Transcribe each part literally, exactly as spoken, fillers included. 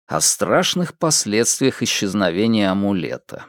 о страшных последствиях исчезновения амулета.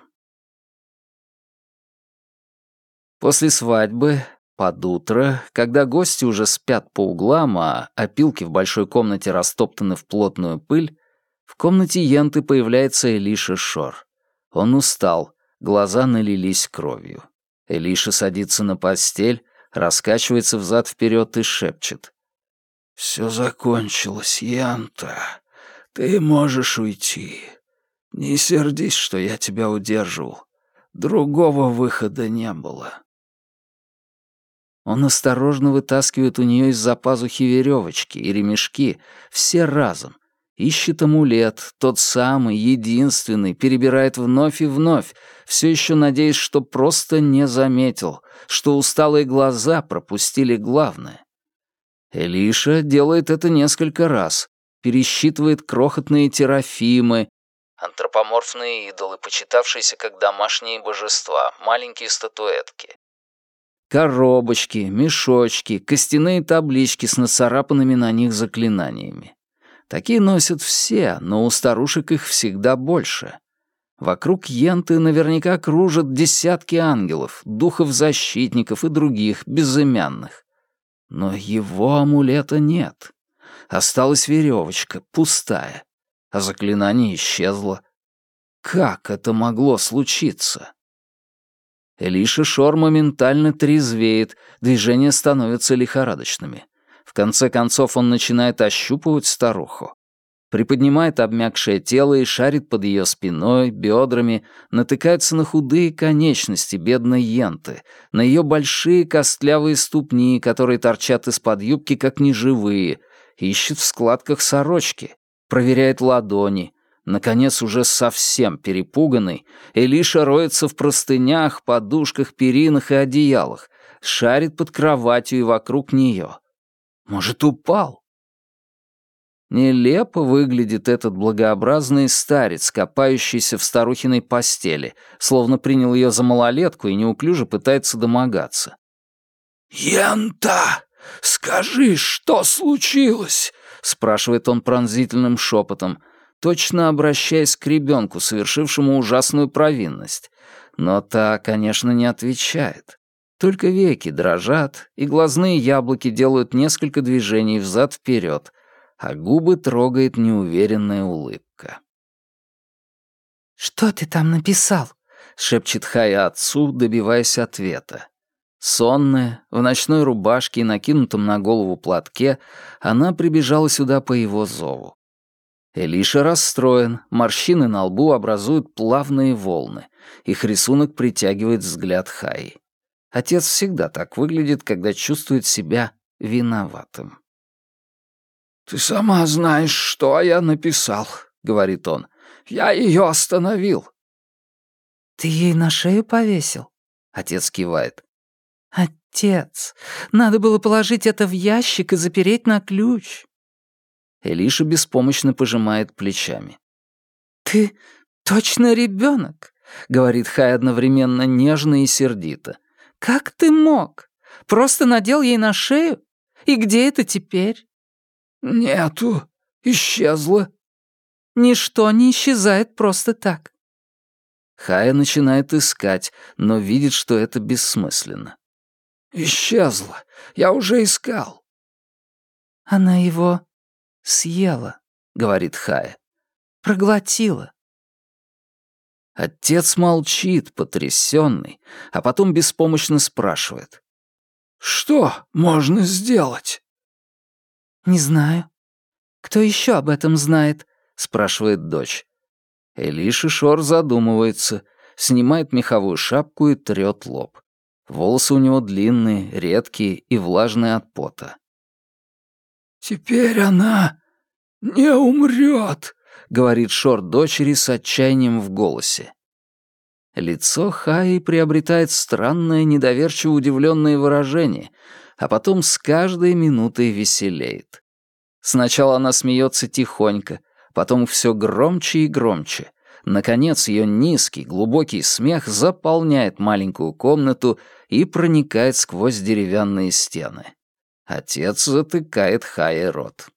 После свадьбы, под утро, когда гости уже спят по углам, а опилки в большой комнате растоптаны в плотную пыль, в комнате Йенты появляется Элиша Шор. Он устал, глаза налились кровью. Элиша садится на постель, раскачивается взад-вперед и шепчет. «Все закончилось, Йента. Ты можешь уйти. Не сердись, что я тебя удерживал. Другого выхода не было». Он осторожно вытаскивает у нее из-за пазухи веревочки и ремешки, все разом. Ищет амулет, тот самый, единственный, перебирает вновь и вновь, все еще надеясь, что просто не заметил, что усталые глаза пропустили главное. Элиша делает это несколько раз, пересчитывает крохотные терафимы, антропоморфные идолы, почитавшиеся как домашние божества, маленькие статуэтки. Коробочки, мешочки, костяные таблички с нацарапанными на них заклинаниями. Такие носят все, но у старушек их всегда больше. Вокруг Йенты наверняка кружат десятки ангелов, духов-защитников и других, безымянных. Но его амулета нет. Осталась веревочка, пустая, а заклинание исчезло. Как это могло случиться? Элиша Шор моментально трезвеет, движения становятся лихорадочными. В конце концов он начинает ощупывать старуху. Приподнимает обмякшее тело и шарит под ее спиной, бедрами, натыкается на худые конечности бедной Йенты, на ее большие костлявые ступни, которые торчат из-под юбки как неживые, ищет в складках сорочки, проверяет ладони. Наконец, уже совсем перепуганный, Элиша роется в простынях, подушках, перинах и одеялах, шарит под кроватью и вокруг нее. Может, упал? Нелепо выглядит этот благообразный старец, копающийся в старухиной постели, словно принял ее за малолетку и неуклюже пытается домогаться. «Йента, скажи, что случилось?» — спрашивает он пронзительным шепотом, точно обращаясь к ребенку, совершившему ужасную провинность. Но та, конечно, не отвечает. Только веки дрожат, и глазные яблоки делают несколько движений взад-вперед, а губы трогает неуверенная улыбка. «Что ты там написал?» — шепчет Хая отцу, добиваясь ответа. Сонная, в ночной рубашке и накинутом на голову платке, она прибежала сюда по его зову. Элиша расстроен, морщины на лбу образуют плавные волны, их рисунок притягивает взгляд Хаи. Отец всегда так выглядит, когда чувствует себя виноватым. «Ты сама знаешь, что я написал», — говорит он. «Я ее остановил». «Ты ей на шею повесил?» — отец кивает. «Отец, надо было положить это в ящик и запереть на ключ». Элиша беспомощно пожимает плечами. «Ты точно ребенок», — говорит Хай одновременно нежно и сердито. «Как ты мог? Просто надел ей на шею? И где это теперь?» «Нету. Исчезла». «Ничто не исчезает просто так». Хая начинает искать, но видит, что это бессмысленно. «Исчезла. Я уже искал». «Она его съела», — говорит Хая. «Проглотила». Отец молчит, потрясенный, а потом беспомощно спрашивает. «Что можно сделать?» «Не знаю. Кто еще об этом знает?» — спрашивает дочь. Элиша Шор задумывается, снимает меховую шапку и трёт лоб. Волосы у него длинные, редкие и влажные от пота. «Теперь она не умрет», — говорит Шор дочери с отчаянием в голосе. Лицо Хаи приобретает странное, недоверчиво удивленное выражение, а потом с каждой минутой веселеет. Сначала она смеется тихонько, потом все громче и громче. Наконец, ее низкий, глубокий смех заполняет маленькую комнату и проникает сквозь деревянные стены. Отец затыкает Хае рот.